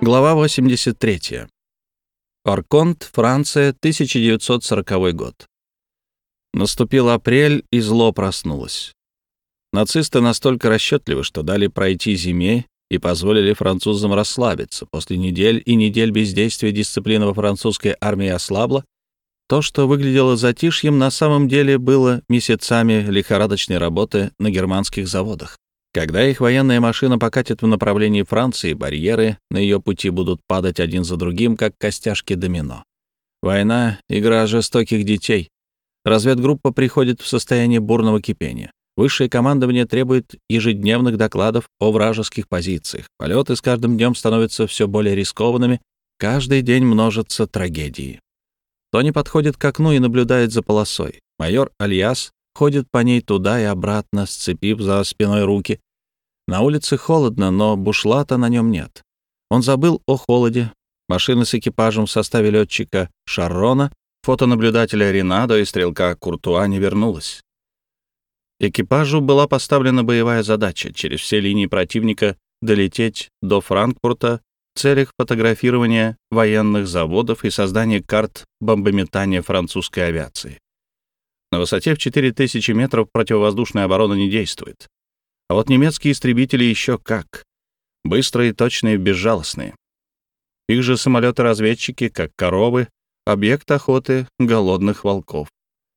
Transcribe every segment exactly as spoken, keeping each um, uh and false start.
Глава восемьдесят третья. Орконт, Франция, тысяча девятьсот сороковой год. Наступил апрель, и зло проснулось. Нацисты настолько расчетливы, что дали пройти зиме и позволили французам расслабиться. После недель и недель бездействия дисциплина во французской армии ослабла. То, что выглядело затишьем, на самом деле было месяцами лихорадочной работы на германских заводах. Когда их военная машина покатит в направлении Франции, барьеры на ее пути будут падать один за другим, как костяшки домино. Война — игра жестоких детей. Разведгруппа приходит в состояние бурного кипения. Высшее командование требует ежедневных докладов о вражеских позициях. Полеты с каждым днем становятся все более рискованными. Каждый день множатся трагедии. Тони подходит к окну и наблюдает за полосой. Майор Альяс ходит по ней туда и обратно, сцепив за спиной руки. На улице холодно, но бушлата на нем нет. Он забыл о холоде. Машина с экипажем в составе летчика Шаррона, фотонаблюдателя Ренадо и стрелка Куртуа не вернулась. Экипажу была поставлена боевая задача через все линии противника долететь до Франкфурта в целях фотографирования военных заводов и создания карт бомбометания французской авиации. На высоте в четыре тысячи метров противовоздушная оборона не действует. А вот немецкие истребители еще как. Быстрые, точные, безжалостные. Их же самолеты-разведчики, как коровы, объект охоты голодных волков.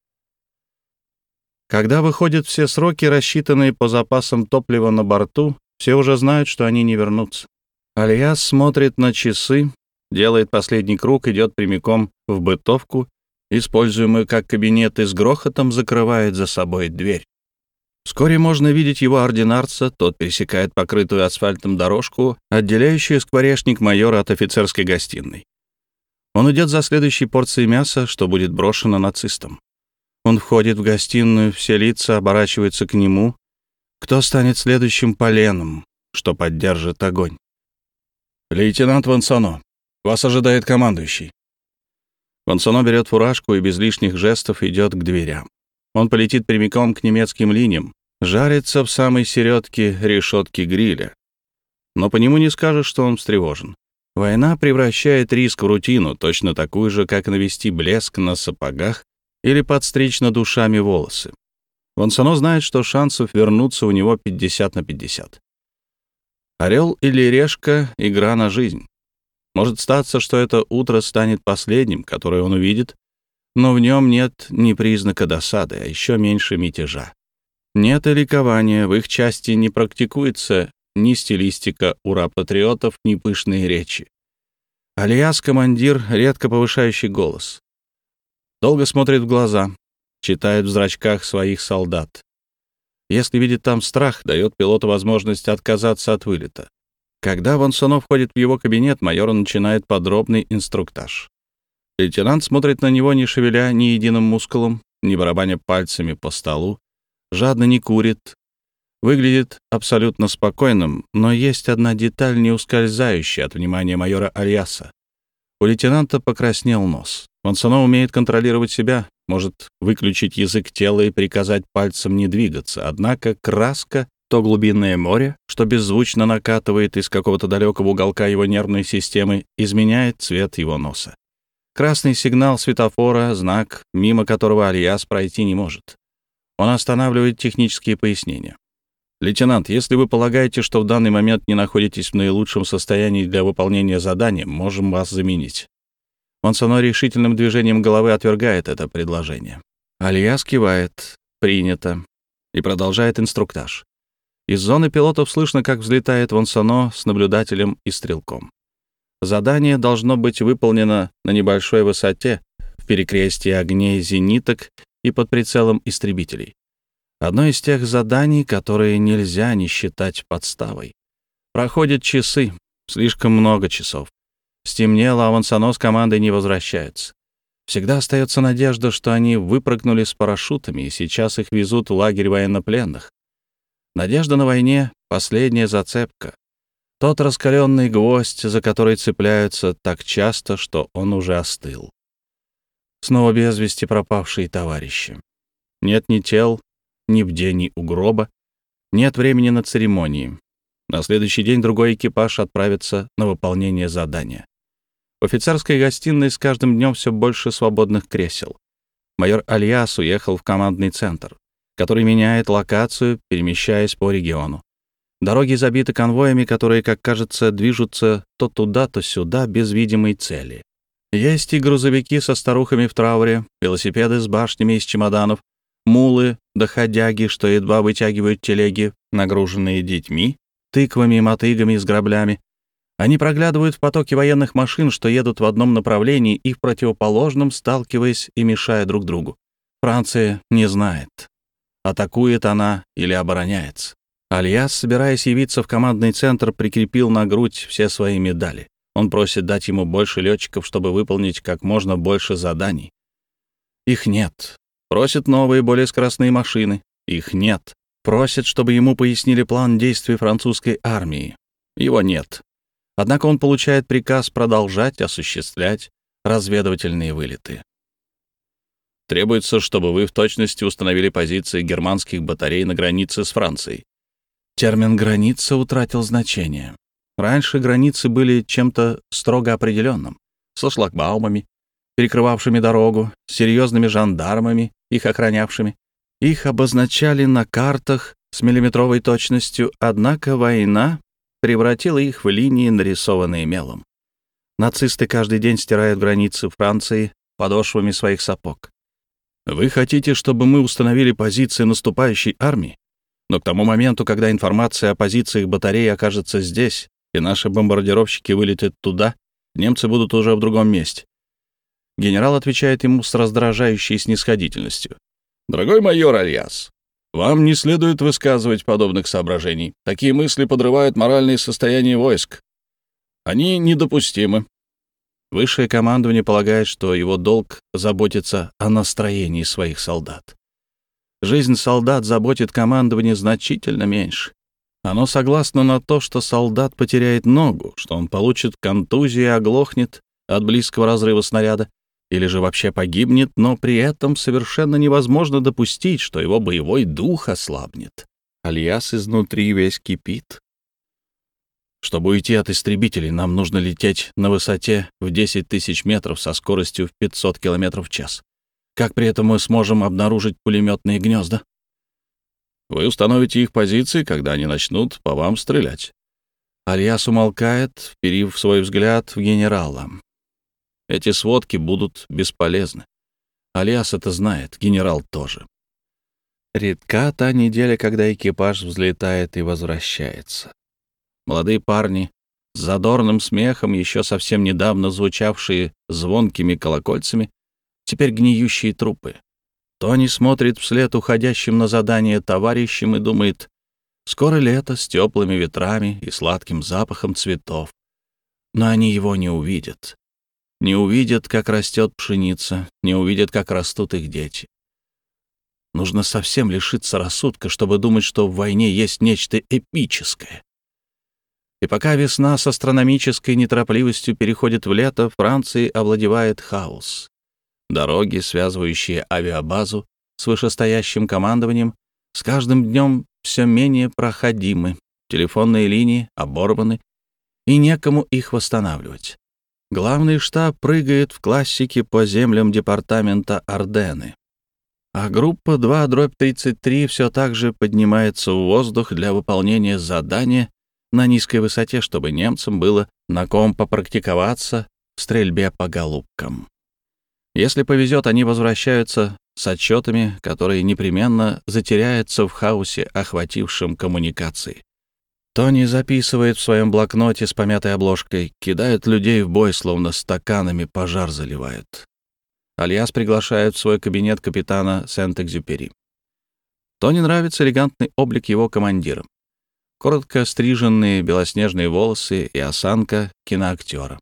Когда выходят все сроки, рассчитанные по запасам топлива на борту, все уже знают, что они не вернутся. Альяс смотрит на часы, делает последний круг, идет прямиком в бытовку, используемую как кабинет, и с грохотом закрывает за собой дверь. Вскоре можно видеть его ординарца, тот пересекает покрытую асфальтом дорожку, отделяющую скворечник майора от офицерской гостиной. Он идет за следующей порцией мяса, что будет брошено нацистам. Он входит в гостиную, все лица оборачиваются к нему. Кто станет следующим поленом, что поддержит огонь? «Лейтенант Вонсано, вас ожидает командующий». Вонсано берет фуражку и без лишних жестов идет к дверям. Он полетит прямиком к немецким линиям, жарится в самой середке решетки гриля. Но по нему не скажешь, что он встревожен. Война превращает риск в рутину, точно такую же, как навести блеск на сапогах или подстричь над ушами волосы. Вонсано знает, что шансов вернуться у него пятьдесят на пятьдесят. Орел или решка — игра на жизнь. Может статься, что это утро станет последним, которое он увидит, но в нем нет ни признака досады, а еще меньше мятежа. Нет и ликования, в их части не практикуется ни стилистика ура-патриотов, ни пышные речи. Альяс — командир, редко повышающий голос. Долго смотрит в глаза, читает в зрачках своих солдат. Если видит там страх, дает пилоту возможность отказаться от вылета. Когда Вонсано входит в его кабинет, майор начинает подробный инструктаж. Лейтенант смотрит на него, не шевеля ни единым мускулом, не барабаня пальцами по столу, жадно не курит, выглядит абсолютно спокойным, но есть одна деталь, не ускользающая от внимания майора Альяса. У лейтенанта покраснел нос. Вонсано умеет контролировать себя, может выключить язык тела и приказать пальцем не двигаться, однако краска, то глубинное море, что беззвучно накатывает из какого-то далекого уголка его нервной системы, изменяет цвет его носа. Красный сигнал светофора — знак, мимо которого Альяс пройти не может. Он останавливает технические пояснения. «Лейтенант, если вы полагаете, что в данный момент не находитесь в наилучшем состоянии для выполнения задания, можем вас заменить». Вонсано решительным движением головы отвергает это предложение. Альяс кивает. «Принято». И продолжает инструктаж. Из зоны пилотов слышно, как взлетает Вонсано с наблюдателем и стрелком. Задание должно быть выполнено на небольшой высоте, в перекрестии огней зениток и под прицелом истребителей. Одно из тех заданий, которые нельзя не считать подставой. Проходят часы, слишком много часов. Стемнело, а Вонсано с командой не возвращаются. Всегда остается надежда, что они выпрыгнули с парашютами, и сейчас их везут в лагерь военнопленных. Надежда на войне — последняя зацепка. Тот раскаленный гвоздь, за который цепляются так часто, что он уже остыл. Снова без вести пропавшие товарищи. Нет ни тел, ни бдений у гроба, нет времени на церемонии. На следующий день другой экипаж отправится на выполнение задания. В офицерской гостиной с каждым днем все больше свободных кресел. Майор Альяс уехал в командный центр, который меняет локацию, перемещаясь по региону. Дороги забиты конвоями, которые, как кажется, движутся то туда, то сюда, без видимой цели. Есть и грузовики со старухами в трауре, велосипеды с башнями из чемоданов, мулы, доходяги, что едва вытягивают телеги, нагруженные детьми, тыквами, мотыгами с граблями. Они проглядывают в потоке военных машин, что едут в одном направлении и в противоположном, сталкиваясь и мешая друг другу. Франция не знает, атакует она или обороняется. Альяс, собираясь явиться в командный центр, прикрепил на грудь все свои медали. Он просит дать ему больше летчиков, чтобы выполнить как можно больше заданий. Их нет. Просит новые, более скоростные машины. Их нет. Просит, чтобы ему пояснили план действий французской армии. Его нет. Однако он получает приказ продолжать осуществлять разведывательные вылеты. Требуется, чтобы вы в точности установили позиции германских батарей на границе с Францией. Термин «граница» утратил значение. Раньше границы были чем-то строго определенным, со шлагбаумами, перекрывавшими дорогу, с серьезными жандармами, их охранявшими. Их обозначали на картах с миллиметровой точностью, однако война превратила их в линии, нарисованные мелом. Нацисты каждый день стирают границы Франции подошвами своих сапог. Вы хотите, чтобы мы установили позиции наступающей армии? Но к тому моменту, когда информация о позициях батареи окажется здесь, и наши бомбардировщики вылетят туда, немцы будут уже в другом месте. Генерал отвечает ему с раздражающей снисходительностью. «Дорогой майор Альяс, вам не следует высказывать подобных соображений. Такие мысли подрывают моральное состояние войск. Они недопустимы». Высшее командование полагает, что его долг заботиться о настроении своих солдат. Жизнь солдат заботит командование значительно меньше. Оно согласно на то, что солдат потеряет ногу, что он получит контузию и оглохнет от близкого разрыва снаряда, или же вообще погибнет, но при этом совершенно невозможно допустить, что его боевой дух ослабнет. Альяс изнутри весь кипит. Чтобы уйти от истребителей, нам нужно лететь на высоте в десять тысяч метров со скоростью в пятьсот километров в час. Как при этом мы сможем обнаружить пулеметные гнезда? Вы установите их позиции, когда они начнут по вам стрелять. Альяс умолкает, вперив свой взгляд в генерала. Эти сводки будут бесполезны. Альяс это знает, генерал тоже. Редка та неделя, когда экипаж взлетает и возвращается. Молодые парни с задорным смехом, еще совсем недавно звучавшие звонкими колокольцами, теперь гниющие трупы. Тони смотрит вслед уходящим на задание товарищам и думает, скоро лето с теплыми ветрами и сладким запахом цветов. Но они его не увидят. Не увидят, как растет пшеница, не увидят, как растут их дети. Нужно совсем лишиться рассудка, чтобы думать, что в войне есть нечто эпическое. И пока весна с астрономической неторопливостью переходит в лето, Францией овладевает хаос. Дороги, связывающие авиабазу с вышестоящим командованием, с каждым днем все менее проходимы, телефонные линии оборваны, и некому их восстанавливать. Главный штаб прыгает в классике по землям департамента Арденны, а группа два дробь тридцать три все так же поднимается в воздух для выполнения задания на низкой высоте, чтобы немцам было на ком попрактиковаться в стрельбе по голубкам. Если повезет, они возвращаются с отчетами, которые непременно затеряются в хаосе, охватившем коммуникации. Тони записывает в своем блокноте с помятой обложкой, кидают людей в бой, словно стаканами пожар заливают. Альяс приглашает в свой кабинет капитана Сент-Экзюпери. Тони нравится элегантный облик его командира. Коротко стриженные белоснежные волосы и осанка киноактера.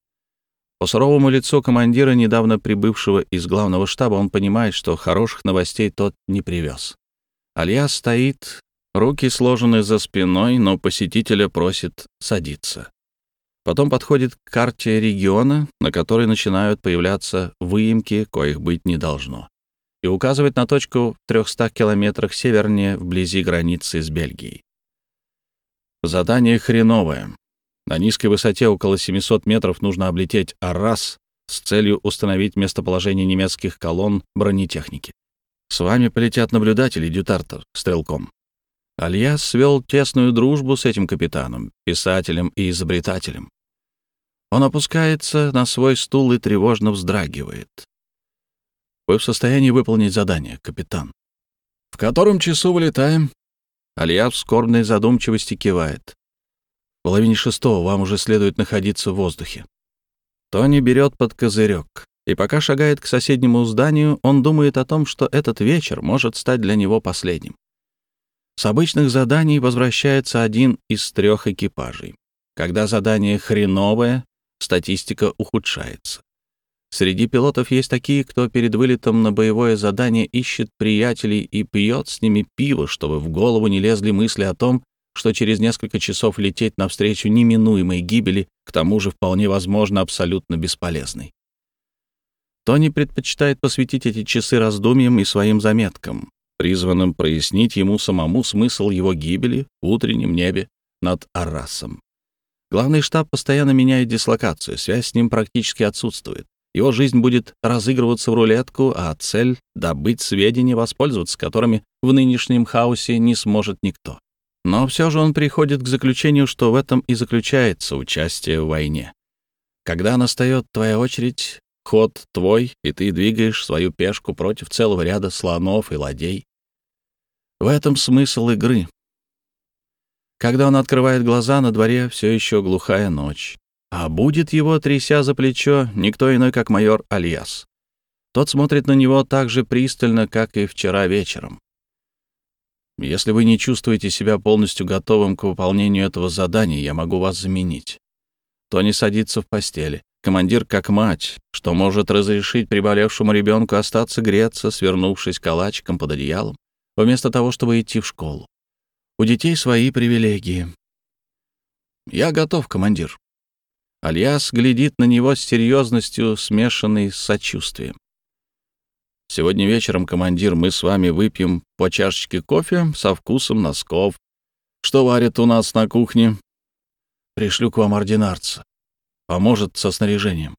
По суровому лицу командира, недавно прибывшего из главного штаба, он понимает, что хороших новостей тот не привез. Альяс стоит, руки сложены за спиной, но посетителя просит садиться. Потом подходит к карте региона, на которой начинают появляться выемки, коих быть не должно, и указывает на точку в трехстах километрах севернее, вблизи границы с Бельгией. Задание хреновое. На низкой высоте около семисот метров нужно облететь Аррас с целью установить местоположение немецких колонн бронетехники. С вами полетят наблюдатели Дютартер, стрелком. Альяс свел тесную дружбу с этим капитаном, писателем и изобретателем. Он опускается на свой стул и тревожно вздрагивает. Вы в состоянии выполнить задание, капитан? В котором часу вылетаем? Альяс в скорбной задумчивости кивает. В половине шестого вам уже следует находиться в воздухе. Тони берет под козырек, и пока шагает к соседнему зданию, он думает о том, что этот вечер может стать для него последним. С обычных заданий возвращается один из трех экипажей. Когда задание хреновое, статистика ухудшается. Среди пилотов есть такие, кто перед вылетом на боевое задание ищет приятелей и пьет с ними пиво, чтобы в голову не лезли мысли о том, что через несколько часов лететь навстречу неминуемой гибели, к тому же вполне возможно абсолютно бесполезной. Тони предпочитает посвятить эти часы раздумьям и своим заметкам, призванным прояснить ему самому смысл его гибели в утреннем небе над Аррасом. Главный штаб постоянно меняет дислокацию, связь с ним практически отсутствует. Его жизнь будет разыгрываться в рулетку, а цель — добыть сведения, воспользоваться которыми в нынешнем хаосе не сможет никто. Но все же он приходит к заключению, что в этом и заключается участие в войне. Когда настает твоя очередь, ход твой, и ты двигаешь свою пешку против целого ряда слонов и ладей. В этом смысл игры. Когда он открывает глаза, на дворе все еще глухая ночь. А будет его, тряся за плечо, никто иной, как майор Альяс. Тот смотрит на него так же пристально, как и вчера вечером. Если вы не чувствуете себя полностью готовым к выполнению этого задания, я могу вас заменить. Тони садится в постели. Командир как мать, что может разрешить приболевшему ребенку остаться греться, свернувшись калачиком под одеялом, вместо того, чтобы идти в школу. У детей свои привилегии. Я готов, командир. Альяс глядит на него с серьезностью, смешанной с сочувствием. Сегодня вечером, командир, мы с вами выпьем по чашечке кофе со вкусом носков. Что варят у нас на кухне? Пришлю к вам ординарца. Поможет со снаряжением.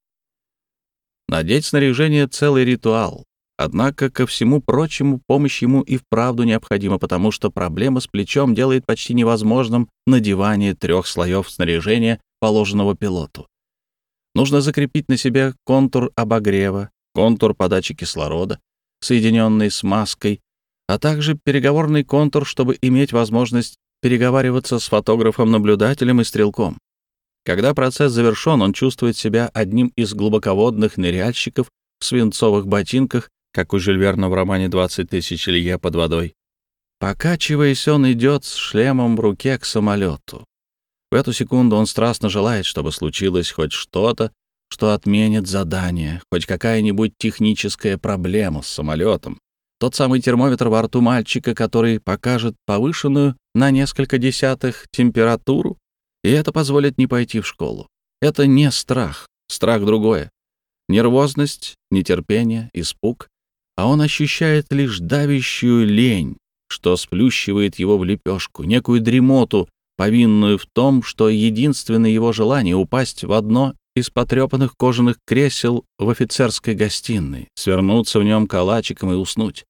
Надеть снаряжение — целый ритуал. Однако, ко всему прочему, помощь ему и вправду необходима, потому что проблема с плечом делает почти невозможным надевание трех слоев снаряжения, положенного пилоту. Нужно закрепить на себе контур обогрева, контур подачи кислорода, соединенный с маской, а также переговорный контур, чтобы иметь возможность переговариваться с фотографом-наблюдателем и стрелком. Когда процесс завершен, он чувствует себя одним из глубоководных ныряльщиков в свинцовых ботинках, как у Жюль Верна в романе «двадцать тысяч лье под водой». Покачиваясь, он идет с шлемом в руке к самолету. В эту секунду он страстно желает, чтобы случилось хоть что-то, что отменит задание, хоть какая-нибудь техническая проблема с самолетом. Тот самый термометр во рту мальчика, который покажет повышенную на несколько десятых температуру, и это позволит не пойти в школу. Это не страх, страх другое. Нервозность, нетерпение, испуг. А он ощущает лишь давящую лень, что сплющивает его в лепешку, некую дремоту, повинную в том, что единственное его желание — упасть в одно из потрепанных кожаных кресел в офицерской гостиной, свернуться в нем калачиком и уснуть.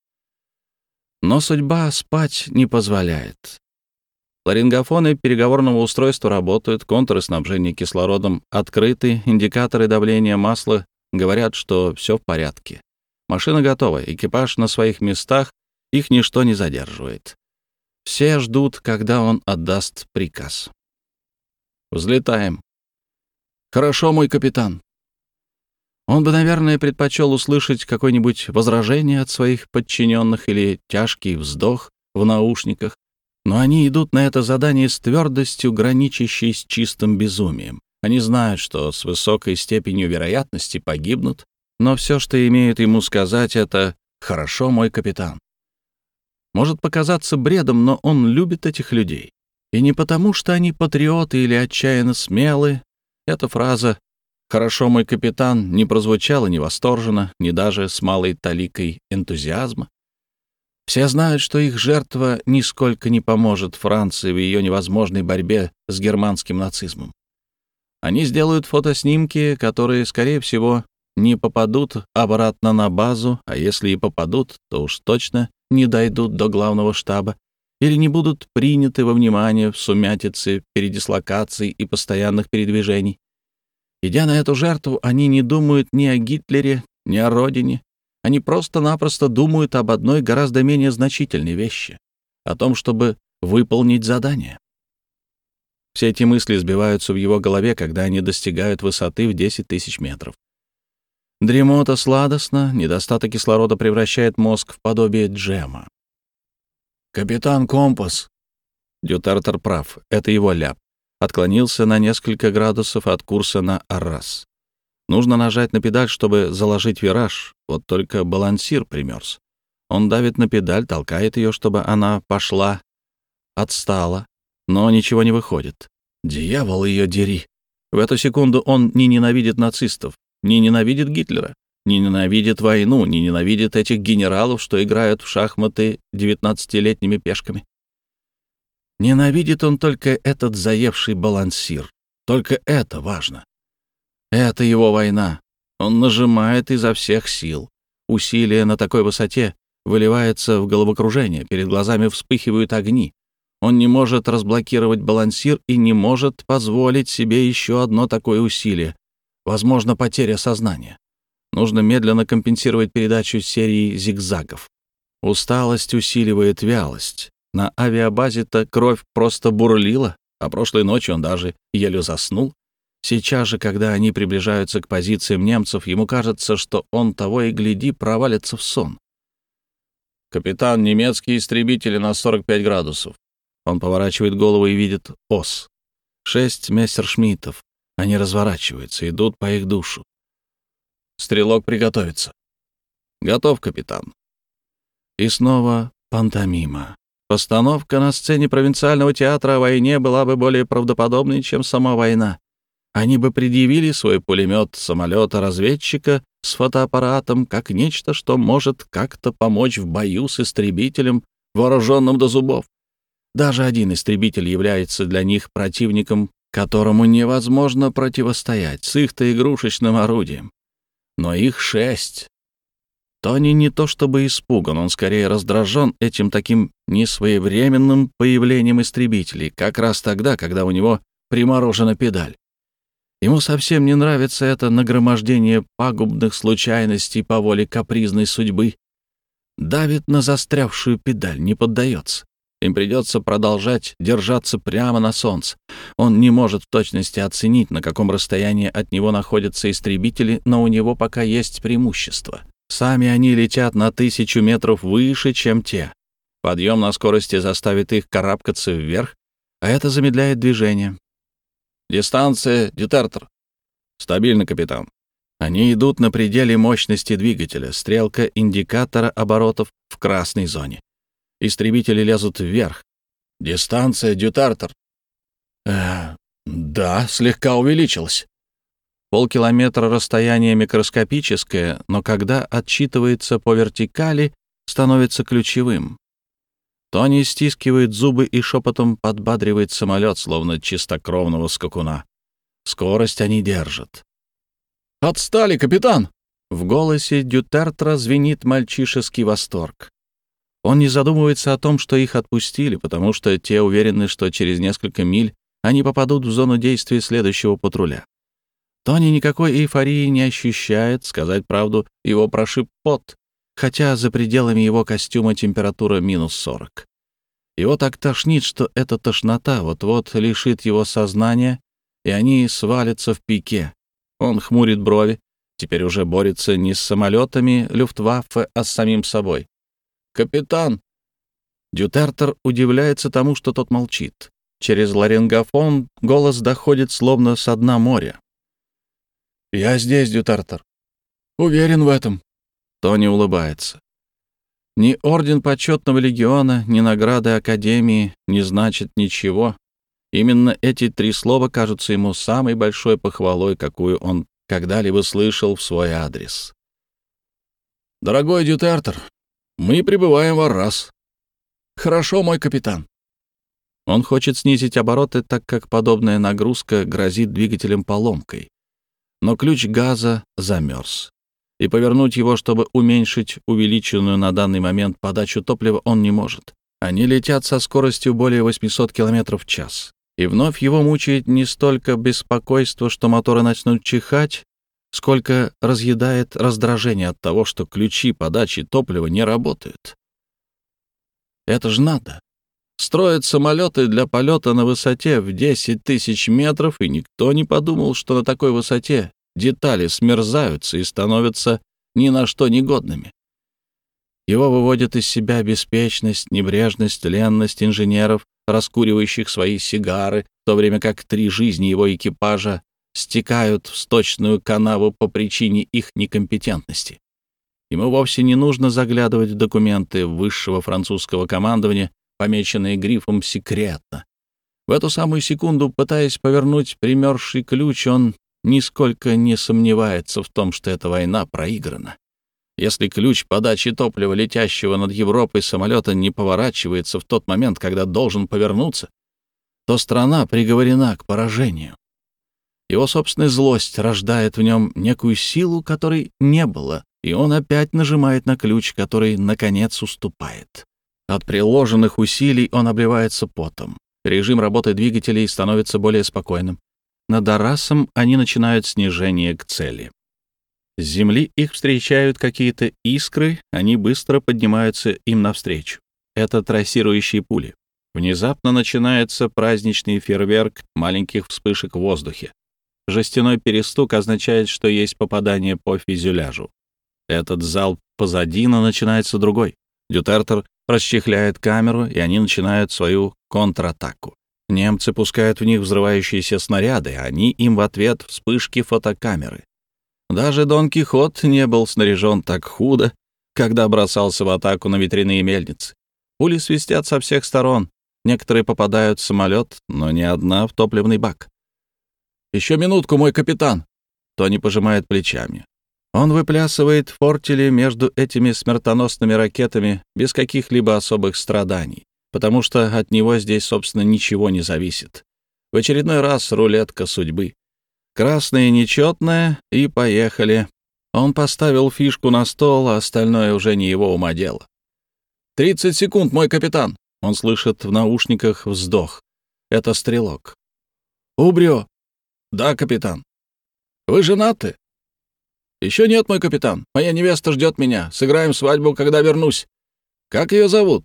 Но судьба спать не позволяет. Ларингофоны переговорного устройства работают, контуры снабжения кислородом открыты, индикаторы давления масла говорят, что все в порядке. Машина готова, экипаж на своих местах, их ничто не задерживает. Все ждут, когда он отдаст приказ. Взлетаем. Хорошо, мой капитан. Он бы, наверное, предпочел услышать какое-нибудь возражение от своих подчиненных или тяжкий вздох в наушниках, но они идут на это задание с твердостью, граничащей с чистым безумием. Они знают, что с высокой степенью вероятности погибнут, но все, что имеют ему сказать, это «хорошо, мой капитан». Может показаться бредом, но он любит этих людей. И не потому, что они патриоты или отчаянно смелы. Эта фраза «хорошо, мой капитан» не прозвучала ни восторженно, ни даже с малой таликой энтузиазма. Все знают, что их жертва нисколько не поможет Франции в ее невозможной борьбе с германским нацизмом. Они сделают фотоснимки, которые, скорее всего, не попадут обратно на базу, а если и попадут, то уж точно не дойдут до главного штаба или не будут приняты во внимание в сумятице передислокаций и постоянных передвижений. Идя на эту жертву, они не думают ни о Гитлере, ни о родине. Они просто-напросто думают об одной гораздо менее значительной вещи — о том, чтобы выполнить задание. Все эти мысли сбиваются в его голове, когда они достигают высоты в десять тысяч метров. Дремота сладостна, недостаток кислорода превращает мозг в подобие джема. «Капитан Компас!» Дютертер прав, это его ляп. Отклонился на несколько градусов от курса на Аррас. Нужно нажать на педаль, чтобы заложить вираж, вот только балансир примерз. Он давит на педаль, толкает ее, чтобы она пошла, отстала, но ничего не выходит. Дьявол ее дери! В эту секунду он не ненавидит нацистов, не ненавидит Гитлера, не ненавидит войну, не ненавидит этих генералов, что играют в шахматы девятнадцатилетними пешками. Ненавидит он только этот заевший балансир. Только это важно. Это его война. Он нажимает изо всех сил. Усилие на такой высоте выливается в головокружение, перед глазами вспыхивают огни. Он не может разблокировать балансир и не может позволить себе еще одно такое усилие. Возможно, потеря сознания. Нужно медленно компенсировать передачу серии зигзагов. Усталость усиливает вялость. На авиабазе-то кровь просто бурлила, а прошлой ночью он даже еле заснул. Сейчас же, когда они приближаются к позициям немцев, ему кажется, что он того и гляди провалится в сон. «Капитан, немецкие истребители на сорок пять градусов». Он поворачивает голову и видит ос. Шесть мессершмиттов. Они разворачиваются, идут по их душу. «Стрелок приготовится». «Готов, капитан». И снова пантомима. Постановка на сцене провинциального театра о войне была бы более правдоподобной, чем сама война. Они бы предъявили свой пулемет самолета-разведчика с фотоаппаратом как нечто, что может как-то помочь в бою с истребителем, вооруженным до зубов. Даже один истребитель является для них противником, которому невозможно противостоять с их-то игрушечным орудием. Но их шесть. Тони не то чтобы испуган, он скорее раздражен этим таким несвоевременным появлением истребителей, как раз тогда, когда у него приморожена педаль. Ему совсем не нравится это нагромождение пагубных случайностей по воле капризной судьбы. Давит на застрявшую педаль, не поддается. Им придется продолжать держаться прямо на солнце. Он не может в точности оценить, на каком расстоянии от него находятся истребители, но у него пока есть преимущество. Сами они летят на тысячу метров выше, чем те. Подъем на скорости заставит их карабкаться вверх, а это замедляет движение. «Дистанция, Дютертер». «Стабильно, капитан». Они идут на пределе мощности двигателя. Стрелка индикатора оборотов в красной зоне. Истребители лезут вверх. «Дистанция, Дютертер». «Э, да, слегка увеличилась». Полкилометра расстояние микроскопическое, но когда отсчитывается по вертикали, становится ключевым. Тони стискивает зубы и шепотом подбадривает самолет, словно чистокровного скакуна. Скорость они держат. «Отстали, капитан!» В голосе Дютертера звенит мальчишеский восторг. Он не задумывается о том, что их отпустили, потому что те уверены, что через несколько миль они попадут в зону действия следующего патруля. Тони никакой эйфории не ощущает, сказать правду, его прошиб пот, хотя за пределами его костюма температура минус сорок. Его так тошнит, что эта тошнота вот-вот лишит его сознания, и они свалятся в пике. Он хмурит брови, теперь уже борется не с самолетами Люфтваффе, а с самим собой. «Капитан!» Дютертер удивляется тому, что тот молчит. Через ларингофон голос доходит словно со дна моря. «Я здесь, Дютертер. Уверен в этом». Тони улыбается. Ни орден почетного легиона, ни награды Академии не значат ничего. Именно эти три слова кажутся ему самой большой похвалой, какую он когда-либо слышал в свой адрес. «Дорогой Дютертер, Мы прибываем в Аррас. Хорошо, мой капитан. Он хочет снизить обороты, так как подобная нагрузка грозит двигателем поломкой. Но ключ газа замерз, и повернуть его, чтобы уменьшить увеличенную на данный момент подачу топлива, он не может. Они летят со скоростью более восемьсот километров в час. И вновь его мучает не столько беспокойство, что моторы начнут чихать, сколько разъедает раздражение от того, что ключи подачи топлива не работают. Это же надо. Строят самолеты для полета на высоте в десять тысяч метров, и никто не подумал, что на такой высоте детали смерзаются и становятся ни на что негодными. Его выводит из себя беспечность, небрежность, ленность инженеров, раскуривающих свои сигары, в то время как три жизни его экипажа стекают в сточную канаву по причине их некомпетентности. Ему вовсе не нужно заглядывать в документы высшего французского командования, помеченные грифом «секретно». В эту самую секунду, пытаясь повернуть примерзший ключ, он нисколько не сомневается в том, что эта война проиграна. Если ключ подачи топлива, летящего над Европой самолета, не поворачивается в тот момент, когда должен повернуться, то страна приговорена к поражению. Его собственная злость рождает в нем некую силу, которой не было, и он опять нажимает на ключ, который, наконец, уступает. От приложенных усилий он обливается потом. Режим работы двигателей становится более спокойным. Над Аррасом они начинают снижение к цели. С земли их встречают какие-то искры, они быстро поднимаются им навстречу. Это трассирующие пули. Внезапно начинается праздничный фейерверк маленьких вспышек в воздухе. Жестяной перестук означает, что есть попадание по фюзеляжу. Этот залп позади, но начинается другой. Дютертер расчехляет камеру, и они начинают свою контратаку. Немцы пускают в них взрывающиеся снаряды, а они им в ответ вспышки фотокамеры. Даже Дон Кихот не был снаряжен так худо, когда бросался в атаку на ветряные мельницы. Пули свистят со всех сторон. Некоторые попадают в самолет, но ни одна в топливный бак. «Еще минутку, мой капитан!» Тони пожимает плечами. Он выплясывает фортели между этими смертоносными ракетами без каких-либо особых страданий, потому что от него здесь, собственно, ничего не зависит. В очередной раз рулетка судьбы. Красное нечетное, и поехали. Он поставил фишку на стол, а остальное уже не его ума дело. «Тридцать секунд, мой капитан!» Он слышит в наушниках вздох. Это стрелок. «Убрё!» «Да, капитан». «Вы женаты?» «Еще нет, мой капитан. Моя невеста ждет меня. Сыграем свадьбу, когда вернусь. Как ее зовут?»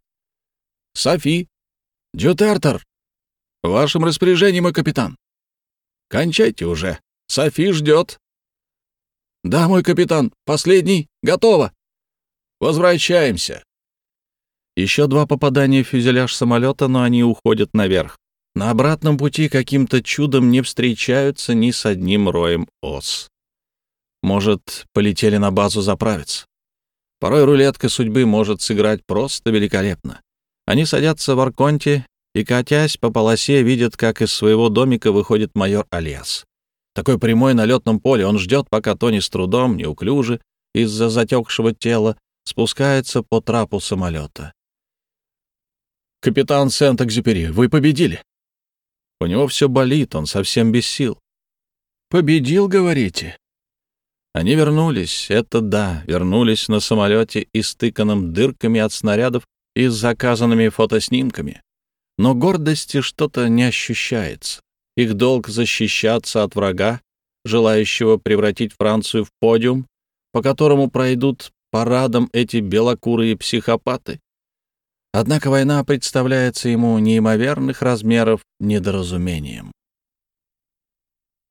«Софи». «Дютертер». «В вашем распоряжении, мой капитан». «Кончайте уже. Софи ждет». «Да, мой капитан. Последний. Готово». «Возвращаемся». Еще два попадания в фюзеляж самолета, но они уходят наверх. На обратном пути каким-то чудом не встречаются ни с одним роем ос. Может, полетели на базу заправиться. Порой рулетка судьбы может сыграть просто великолепно. Они садятся в Арконте и, катясь по полосе, видят, как из своего домика выходит майор Альяс. Такой прямой на летном поле, он ждет, пока Тони с трудом, неуклюже, из-за затекшего тела, спускается по трапу самолета. «Капитан Сент-Экзюпери, вы победили!» У него все болит, он совсем без сил. «Победил, говорите?» Они вернулись, это да, вернулись на самолете, истыканном дырками от снарядов и с заказанными фотоснимками. Но гордости что-то не ощущается. Их долг защищаться от врага, желающего превратить Францию в подиум, по которому пройдут парадом эти белокурые психопаты. Однако война представляется ему неимоверных размеров недоразумением.